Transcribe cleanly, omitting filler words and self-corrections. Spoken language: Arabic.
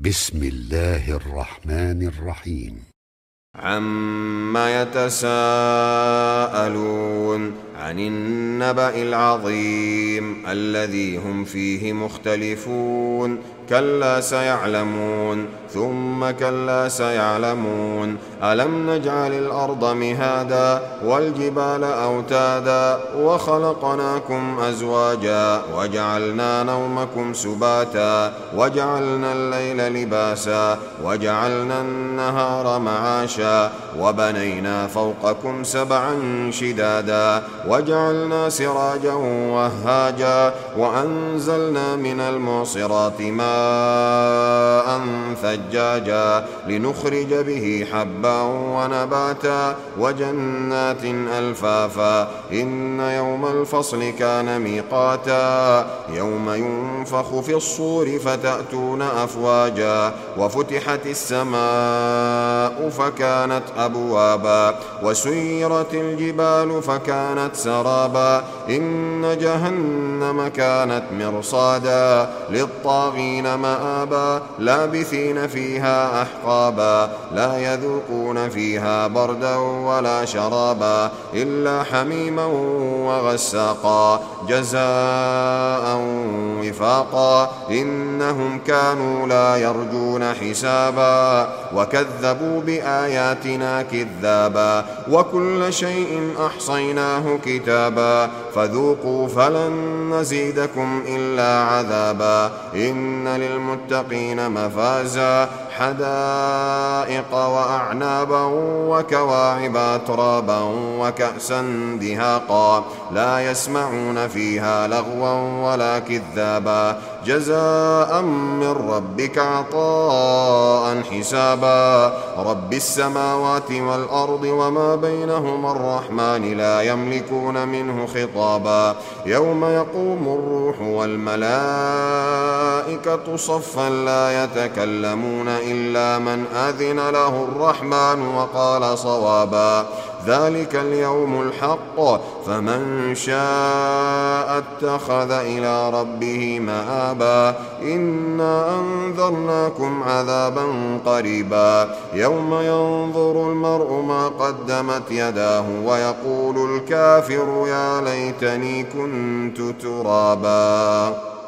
بسم الله الرحمن الرحيم. عما يتساءلون عن النبأ العظيم الذي هم فيه مختلفون كلا سيعلمون ثم كلا سيعلمون ألم نجعل الأرض مهادا والجبال أوتادا وخلقناكم أزواجا وجعلنا نومكم سباتا وجعلنا الليل لباسا وجعلنا النهار معاشا وبنينا فوقكم سبعا شدادا وجعلنا سراجا وهاجا وأنزلنا من المعصرات ماء ثجاجا لنخرج به حبا ونباتا وجنات ألفافا إن يوم الفصل كان ميقاتا يوم ينفخ في الصور فتأتون أفواجا وفتحت السماء فكانت أبوابا وسيرت الجبال فكانت سرابا إن جهنم كانت مرصادا للطاغين مآبا لابثين فيها أحقابا لا يذوقون فيها بردا ولا شرابا إلا حميما وغساقا جزاء وفاقا إنهم كانوا لا يرجون حسابا وكذبوا بآياتنا كذابا وكل شيء أحصيناه كتابا فذوقوا فلن نزيدكم إلا عذابا إن للمتقين مفازا حدائق وأعنابا وكواعب أترابا وكأسا دهاقا لا يسمعون فيها لغوا ولا كذابا جزاء من ربك عطاء حسابا رب السماوات والأرض وما بينهما الرحمن لا يملكون منه خطابا يوم يقوم الروح والملائكة صفا لا يتكلمون إلا من أذن له الرحمن وقال صوابا ذلك اليوم الحق فمن شاء اتخذ إلى ربه مآبا إنا أنذرناكم عذابا قريبا يوم ينظر المرء ما قدمت يداه ويقول الكافر يا ليتني كنت ترابا.